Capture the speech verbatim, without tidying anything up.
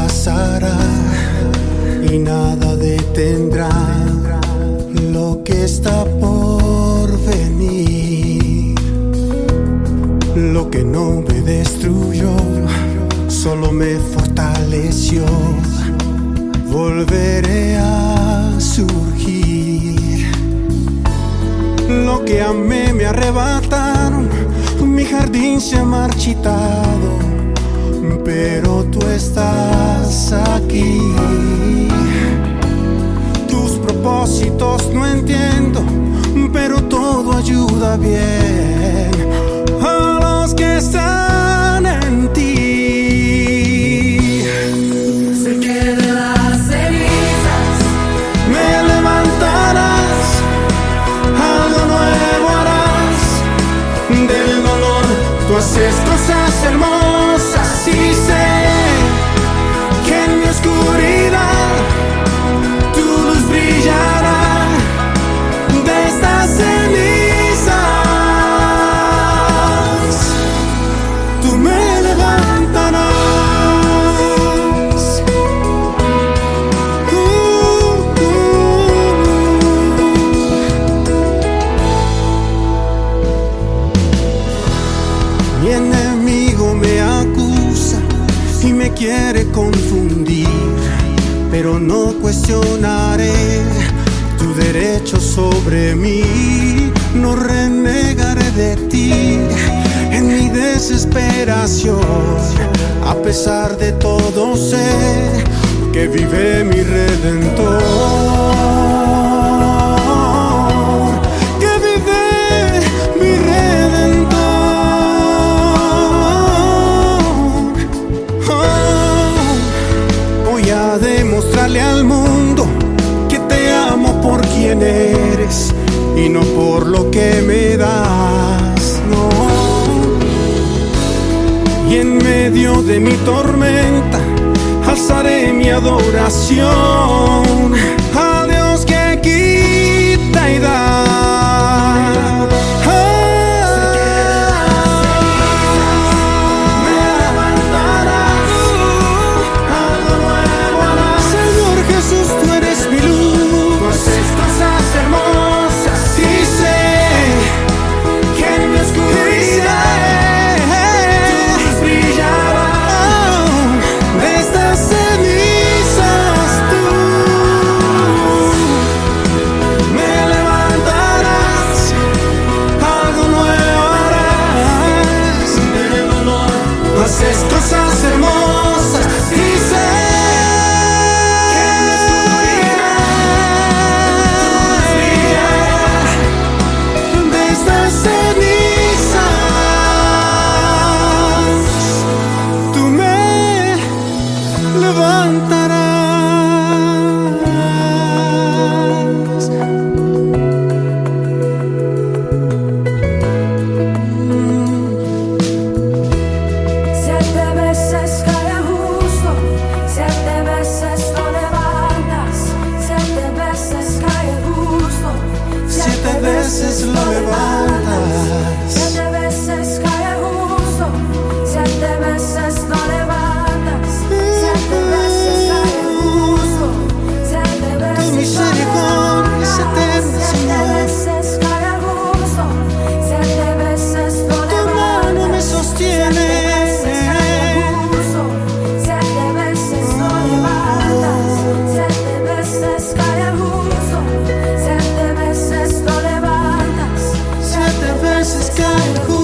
pasará y nada detendrá lo que está por venir. Lo que no me destruyó, solo me fortaleció. Volveré a surgir. Lo que amé me arrebataron, mi jardín se ha marchitado, pero tú estás aquí. Tus propósitos no entiendo, pero todo ayuda bien a los que están en ti. Sé que de las cenizas me levantarás, algo nuevo harás. Del dolor tú haces cosas hermosas y sé que en mi oscuridad tu luz brillará. De estas cenizas tú me levantarás. uh, uh. Mi enemigo me acusa y me quiere confundir, pero no cuestionaré tu derecho sobre mí. No renegaré de ti en mi desesperación. A pesar de todo sé que vive mi Redentor, que vive mi Redentor. Oh, voy a demostrarle al mundo que te amo por quien eres y no por lo que me das, no. Y en medio de mi tormenta alzaré mi adoración a Dios que quita y da. Haces cosas hermosas y sé que en mi oscuridad de estas cenizas tú me levantarás. Siete veces lo levantas, siete veces cae justo, siete veces lo levantas, siete veces cae justo, siete veces tu misericordia es eterna, siete Señor. veces cae justo, siete veces lo Tu mano me levantas, sostiene. siete veces lo levantas, siete veces cae justo, siete veces lo levantas. Siete veces cae justo.